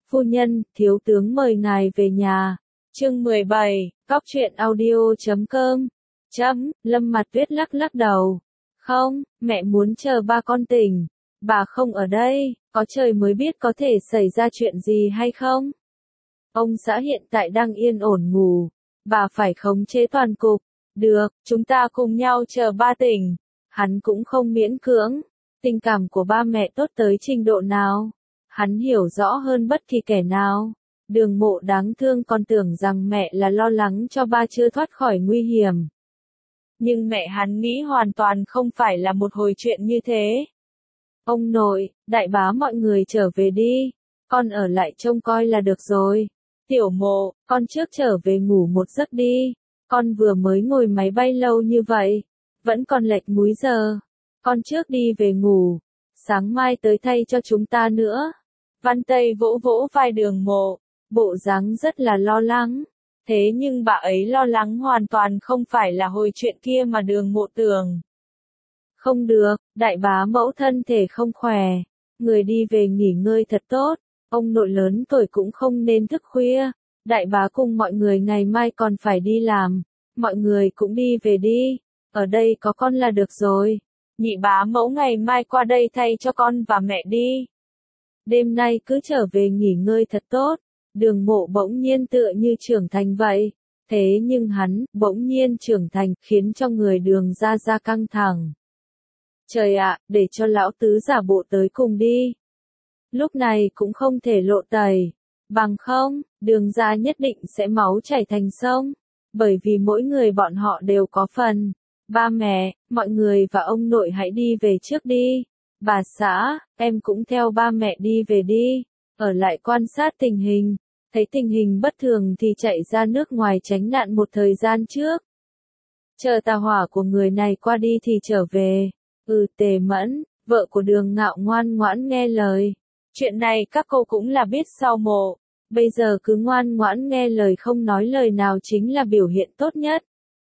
Phu nhân, thiếu tướng mời ngài về nhà. Chương 17, Cóc truyện audio.com. Lâm Mặt Tuyết lắc lắc đầu. Không, mẹ muốn chờ ba con tỉnh. Bà không ở đây, có trời mới biết có thể xảy ra chuyện gì hay không. Ông xã hiện tại đang yên ổn ngủ. Bà phải khống chế toàn cục. Được, chúng ta cùng nhau chờ ba tỉnh. Hắn cũng không miễn cưỡng. Tình cảm của ba mẹ tốt tới trình độ nào? Hắn hiểu rõ hơn bất kỳ kẻ nào. Đường Mộ đáng thương còn tưởng rằng mẹ là lo lắng cho ba chưa thoát khỏi nguy hiểm. Nhưng mẹ hắn nghĩ hoàn toàn không phải là một hồi chuyện như thế. Ông nội, đại bá mọi người trở về đi. Con ở lại trông coi là được rồi. Tiểu Mộ, con trước trở về ngủ một giấc đi. Con vừa mới ngồi máy bay lâu như vậy. Vẫn còn lệch múi giờ. Con trước đi về ngủ. Sáng mai tới thay cho chúng ta nữa. Văn Tây vỗ vỗ vai Đường Mộ. Bộ dáng rất là lo lắng. Thế nhưng bà ấy lo lắng hoàn toàn không phải là hồi chuyện kia mà Đường Mộ tưởng. Không được, đại bá mẫu thân thể không khỏe. Người đi về nghỉ ngơi thật tốt. Ông nội lớn tuổi cũng không nên thức khuya. Đại bá cùng mọi người ngày mai còn phải đi làm. Mọi người cũng đi về đi. Ở đây có con là được rồi. Nhị bá mẫu ngày mai qua đây thay cho con và mẹ đi. Đêm nay cứ trở về nghỉ ngơi thật tốt. Đường Mộ bỗng nhiên tựa như trưởng thành vậy. Thế nhưng hắn, bỗng nhiên trưởng thành, khiến cho người Đường ra căng thẳng. Trời ạ, để cho lão tứ giả bộ tới cùng đi. Lúc này cũng không thể lộ tẩy. Bằng không, Đường ra nhất định sẽ máu chảy thành sông. Bởi vì mỗi người bọn họ đều có phần. Ba mẹ, mọi người và ông nội hãy đi về trước đi. Bà xã, em cũng theo ba mẹ đi về đi. Ở lại quan sát tình hình. Thấy tình hình bất thường thì chạy ra nước ngoài tránh nạn một thời gian trước. Chờ tà hỏa của người này qua đi thì trở về. Tề Mẫn, vợ của Đường Ngạo ngoan ngoãn nghe lời. Chuyện này các cô cũng là biết sau mộ. Bây giờ cứ ngoan ngoãn nghe lời không nói lời nào chính là biểu hiện tốt nhất.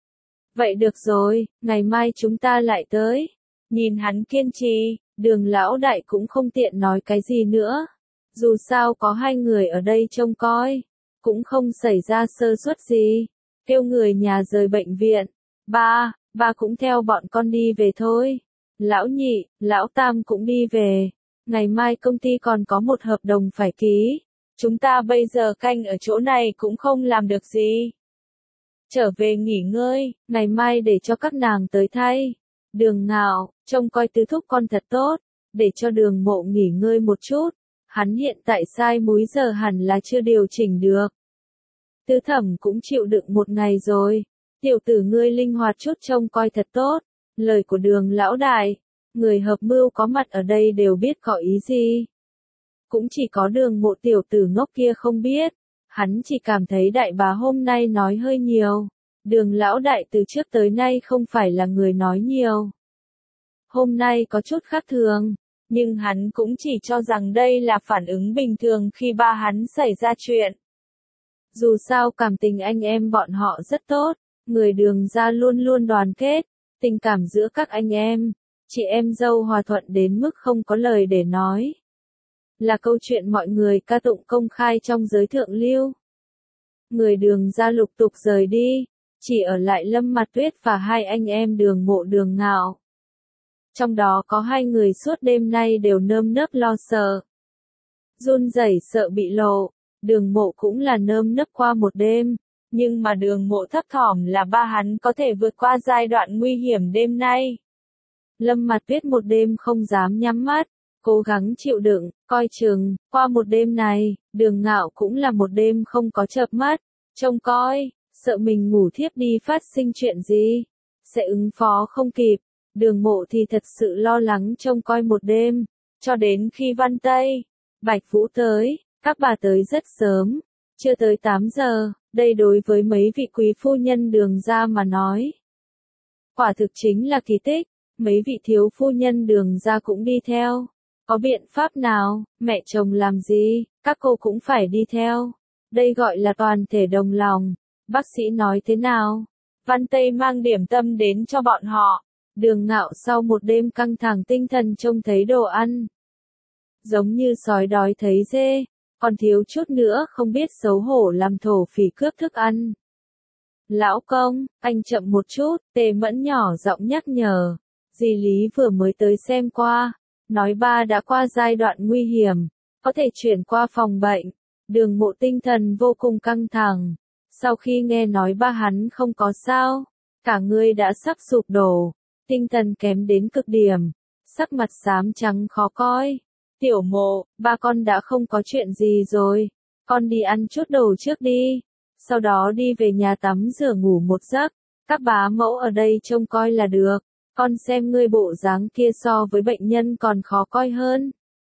Vậy được rồi, ngày mai chúng ta lại tới. Nhìn hắn kiên trì, Đường lão đại cũng không tiện nói cái gì nữa. Dù sao có hai người ở đây trông coi, cũng không xảy ra sơ suất gì. Kêu người nhà rời bệnh viện. Ba cũng theo bọn con đi về thôi. Lão nhị, lão tam cũng đi về. Ngày mai công ty còn có một hợp đồng phải ký. Chúng ta bây giờ canh ở chỗ này cũng không làm được gì. Trở về nghỉ ngơi, ngày mai để cho các nàng tới thay. Đường Ngạo, trông coi tứ thúc con thật tốt, để cho Đường Mộ nghỉ ngơi một chút. Hắn hiện tại sai múi giờ hẳn là chưa điều chỉnh được. Tư Thẩm cũng chịu đựng một ngày rồi. Tiểu tử ngươi linh hoạt chút trông coi thật tốt. Lời của Đường lão đại, người hợp mưu có mặt ở đây đều biết có ý gì. Cũng chỉ có Đường Mộ tiểu tử ngốc kia không biết. Hắn chỉ cảm thấy đại bá hôm nay nói hơi nhiều. Đường lão đại từ trước tới nay không phải là người nói nhiều. Hôm nay có chút khác thường. Nhưng hắn cũng chỉ cho rằng đây là phản ứng bình thường khi ba hắn xảy ra chuyện. Dù sao cảm tình anh em bọn họ rất tốt. Người Đường ra luôn luôn đoàn kết. Tình cảm giữa các anh em, chị em dâu hòa thuận đến mức không có lời để nói. Là câu chuyện mọi người ca tụng công khai trong giới thượng lưu. Người Đường ra lục tục rời đi, chỉ ở lại Lâm Mặt Tuyết và hai anh em Đường Mộ Đường Ngạo. Trong đó có hai người suốt đêm nay đều nơm nớp lo sợ. Run rẩy sợ bị lộ, Đường Mộ cũng là nơm nớp qua một đêm. Nhưng mà Đường Mộ thấp thỏm là ba hắn có thể vượt qua giai đoạn nguy hiểm đêm nay. Lâm Mặt Tuyết một đêm không dám nhắm mắt, cố gắng chịu đựng, coi chừng, qua một đêm này, Đường Ngạo cũng là một đêm không có chợp mắt, trông coi, sợ mình ngủ thiếp đi phát sinh chuyện gì, sẽ ứng phó không kịp. Đường Mộ thì thật sự lo lắng trông coi một đêm, cho đến khi Văn Tây, Bạch Vũ tới, các bà tới rất sớm, chưa tới 8 giờ, đây đối với mấy vị quý phu nhân Đường ra mà nói. Quả thực chính là kỳ tích, mấy vị thiếu phu nhân Đường ra cũng đi theo. Có biện pháp nào, mẹ chồng làm gì, các cô cũng phải đi theo. Đây gọi là toàn thể đồng lòng. Bác sĩ nói thế nào? Văn Tây mang điểm tâm đến cho bọn họ. Đường Ngạo sau một đêm căng thẳng tinh thần trông thấy đồ ăn. Giống như sói đói thấy dê, còn thiếu chút nữa không biết xấu hổ làm thổ phỉ cướp thức ăn. Lão công, anh chậm một chút, Tề Mẫn nhỏ giọng nhắc nhở. Dì Lý vừa mới tới xem qua, nói ba đã qua giai đoạn nguy hiểm, có thể chuyển qua phòng bệnh. Đường Mộ tinh thần vô cùng căng thẳng. Sau khi nghe nói ba hắn không có sao, cả người đã sắp sụp đổ, tinh thần kém đến cực điểm, sắc mặt xám trắng khó coi. Tiểu Mộ, ba con đã không có chuyện gì rồi, con đi ăn chút đồ trước đi, sau đó đi về nhà tắm rửa ngủ một giấc, các bá mẫu ở đây trông coi là được, con xem ngươi bộ dáng kia so với bệnh nhân còn khó coi hơn.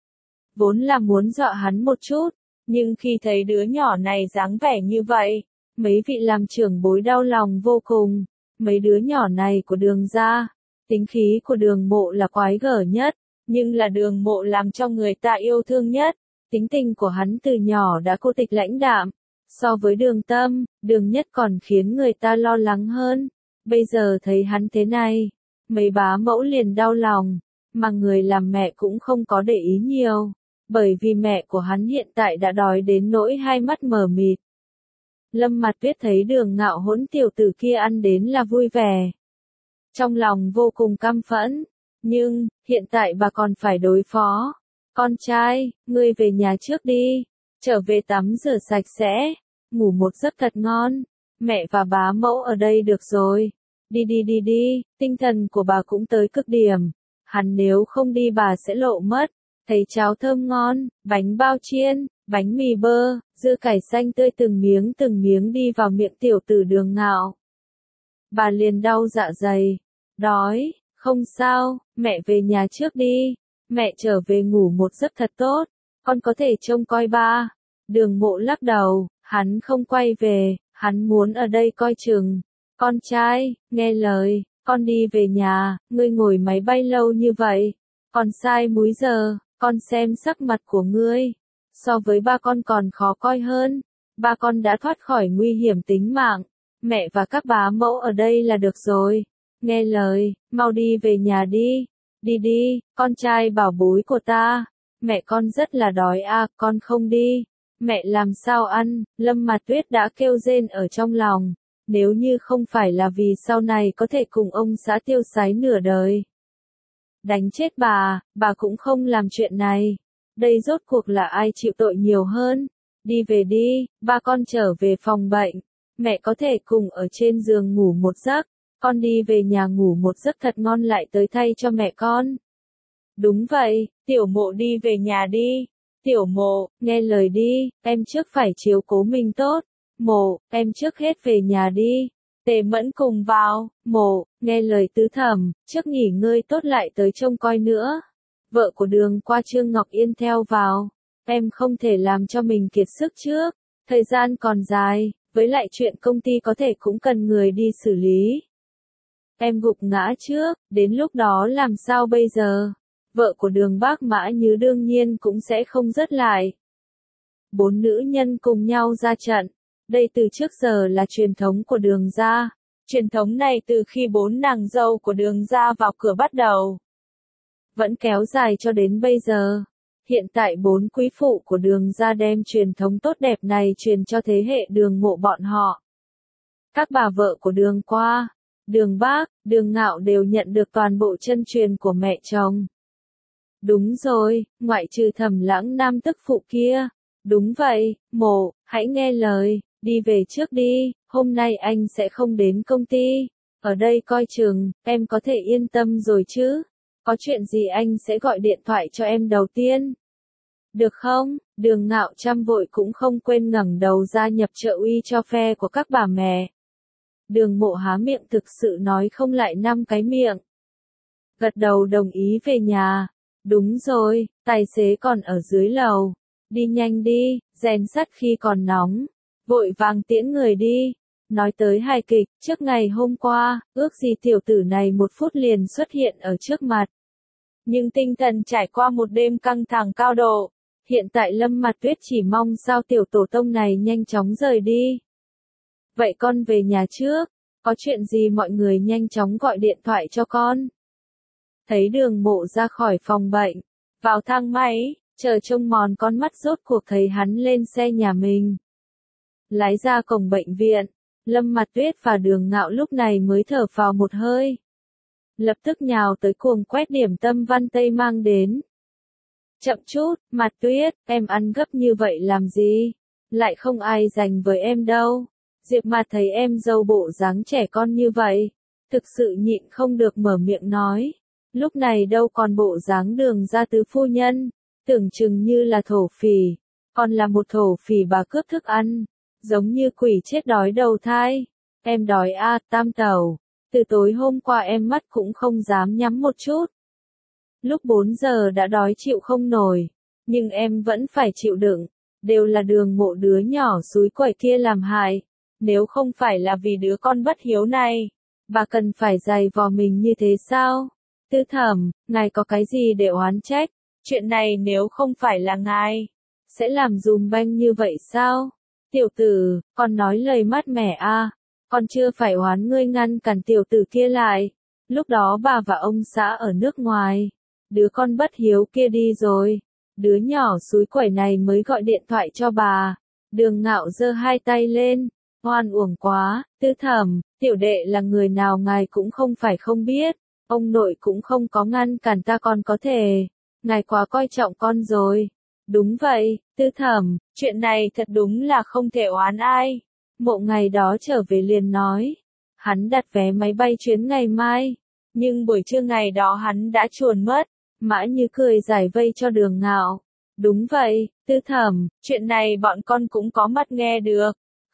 Vốn là muốn dọa hắn một chút, nhưng khi thấy đứa nhỏ này dáng vẻ như vậy, mấy vị làm trưởng bối đau lòng vô cùng. Mấy đứa nhỏ này của Đường gia, tính khí của Đường Mộ là quái gở nhất, nhưng là Đường Mộ làm cho người ta yêu thương nhất. Tính tình của hắn từ nhỏ đã cô tịch lãnh đạm, so với Đường Tâm, Đường Nhất còn khiến người ta lo lắng hơn. Bây giờ thấy hắn thế này, mấy bá mẫu liền đau lòng, mà người làm mẹ cũng không có để ý nhiều, bởi vì mẹ của hắn hiện tại đã đói đến nỗi hai mắt mờ mịt. Lâm Mặt Tuyết thấy Đường Ngạo hỗn tiểu tử kia ăn đến là vui vẻ. Trong lòng vô cùng căm phẫn, nhưng, hiện tại bà còn phải đối phó. Con trai, ngươi về nhà trước đi, trở về tắm rửa sạch sẽ, ngủ một giấc thật ngon, mẹ và bá mẫu ở đây được rồi. Đi đi đi đi, tinh thần của bà cũng tới cực điểm, hắn nếu không đi bà sẽ lộ mất. Thấy cháo thơm ngon, bánh bao chiên, bánh mì bơ, dưa cải xanh tươi từng miếng đi vào miệng tiểu tử Đường Ngạo. Bà liền đau dạ dày, đói, không sao, mẹ về nhà trước đi, mẹ trở về ngủ một giấc thật tốt, con có thể trông coi ba. Đường Mộ lắc đầu, hắn không quay về, hắn muốn ở đây coi chừng. Con trai, nghe lời, con đi về nhà, ngươi ngồi máy bay lâu như vậy, còn sai múi giờ, con xem sắc mặt của ngươi, so với ba con còn khó coi hơn, ba con đã thoát khỏi nguy hiểm tính mạng, mẹ và các bá mẫu ở đây là được rồi, nghe lời, mau đi về nhà đi, đi đi, con trai bảo bối của ta, mẹ con rất là đói à, con không đi, mẹ làm sao ăn, Lâm Mặt Tuyết đã kêu rên ở trong lòng. Nếu như không phải là vì sau này có thể cùng ông xã tiêu sái nửa đời. Đánh chết bà cũng không làm chuyện này. Đây rốt cuộc là ai chịu tội nhiều hơn. Đi về đi, ba con trở về phòng bệnh. Mẹ có thể cùng ở trên giường ngủ một giấc. Con đi về nhà ngủ một giấc thật ngon lại tới thay cho mẹ con. Đúng vậy, Tiểu Mộ đi về nhà đi. Tiểu Mộ, nghe lời đi, em trước phải chiếu cố mình tốt. Mộ, em trước hết về nhà đi. Tề Mẫn cùng vào. Mộ, nghe lời tứ thẩm, trước nghỉ ngơi tốt lại tới trông coi nữa. Vợ của Đường qua Trương Ngọc Yên theo vào. Em không thể làm cho mình kiệt sức trước. Thời gian còn dài, với lại chuyện công ty có thể cũng cần người đi xử lý. Em gục ngã trước, đến lúc đó làm sao bây giờ? Vợ của Đường Bác Mã Như đương nhiên cũng sẽ không dứt lại. 4 nữ nhân cùng nhau ra trận. Đây từ trước giờ là truyền thống của Đường gia. Truyền thống này từ khi 4 nàng dâu của Đường gia vào cửa bắt đầu. Vẫn kéo dài cho đến bây giờ. Hiện tại 4 quý phụ của Đường gia đem truyền thống tốt đẹp này truyền cho thế hệ Đường Mộ bọn họ. Các bà vợ của Đường Qua, Đường Bác, Đường Ngạo đều nhận được toàn bộ chân truyền của mẹ chồng. Đúng rồi, ngoại trừ Thẩm Lãng Nam tức phụ kia. Đúng vậy, Mộ, hãy nghe lời. Đi về trước đi, hôm nay anh sẽ không đến công ty, ở đây coi chừng, em có thể yên tâm rồi chứ, có chuyện gì anh sẽ gọi điện thoại cho em đầu tiên. Được không? Đường Ngạo Trăm vội cũng không quên ngẩng đầu ra nhập trợ uy cho phe của các bà mẹ. Đường Mộ há miệng thực sự nói không lại 5 cái miệng. Gật đầu đồng ý về nhà. Đúng rồi, tài xế còn ở dưới lầu. Đi nhanh đi, rèn sắt khi còn nóng. Vội vàng tiễn người đi. Nói tới hài kịch, trước ngày hôm qua, ước gì tiểu tử này 1 phút liền xuất hiện ở trước mặt. Nhưng tinh thần trải qua một đêm căng thẳng cao độ. Hiện tại Lâm Mặt Tuyết chỉ mong sao tiểu tổ tông này nhanh chóng rời đi. Vậy con về nhà trước, có chuyện gì mọi người nhanh chóng gọi điện thoại cho con. Thấy Đường Mộ ra khỏi phòng bệnh, vào thang máy, Chờ trông mòn con mắt rốt cuộc thấy hắn lên xe nhà mình. Lái ra cổng bệnh viện, Lâm Mặt Tuyết và Đường Ngạo lúc này mới thở phào một hơi. Lập tức nhào tới cuồng quét điểm tâm Văn Tây mang đến. Chậm chút, Mặt Tuyết, em ăn gấp như vậy làm gì? Lại không ai dành với em đâu. Diệp Mạt thấy em dâu bộ dáng trẻ con như vậy, thực sự nhịn không được mở miệng nói. Lúc này đâu còn bộ dáng Đường gia tứ phu nhân, tưởng chừng như là thổ phỉ, còn là một thổ phỉ bà cướp thức ăn, giống như quỷ chết đói đầu thai. Em đói à, Tam Tẩu, từ tối hôm qua em mắt cũng không dám nhắm một chút. Lúc 4 giờ đã đói chịu không nổi, nhưng em vẫn phải chịu đựng, đều là Đường Mộ đứa nhỏ xúi quẩy kia làm hại. Nếu không phải là vì đứa con bất hiếu này, bà cần phải giày vò mình như thế sao? Tư Thẩm, ngài có cái gì để oán trách? Chuyện này nếu không phải là ngài, sẽ làm dùm beng như vậy sao? Tiểu tử, con nói lời mát mẻ à, con chưa phải oán ngươi ngăn cản tiểu tử kia lại. Lúc đó bà và ông xã ở nước ngoài, đứa con bất hiếu kia đi rồi, đứa nhỏ xúi quẩy này mới gọi điện thoại cho bà. Đường Ngạo giơ hai tay lên, oan uổng quá, Tư Thẩm, tiểu đệ là người nào ngài cũng không phải không biết, ông nội cũng không có ngăn cản ta còn có thể, ngài quá coi trọng con rồi. Đúng vậy, Tư Thẩm, chuyện này thật đúng là không thể oán ai. Mộ ngày đó trở về liền nói, hắn đặt vé máy bay chuyến ngày mai, nhưng buổi trưa ngày đó hắn đã chuồn mất. Mã Như cười giải vây cho Đường Ngạo. Đúng vậy, Tư Thẩm, chuyện này bọn con cũng có mắt nghe được.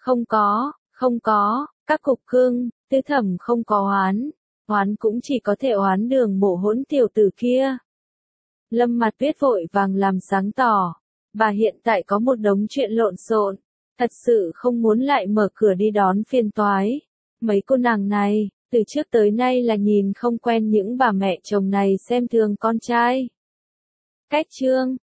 Không có, các cục cưng, Tư Thẩm không có oán. Oán cũng chỉ có thể oán Đường Mộ hỗn tiểu tử kia. Lâm Mặt Tuyết vội vàng làm sáng tỏ. Bà hiện tại có một đống chuyện lộn xộn, thật sự không muốn lại mở cửa đi đón phiền toái. Mấy cô nàng này, từ trước tới nay là nhìn không quen những bà mẹ chồng này xem thường con trai. Cách chương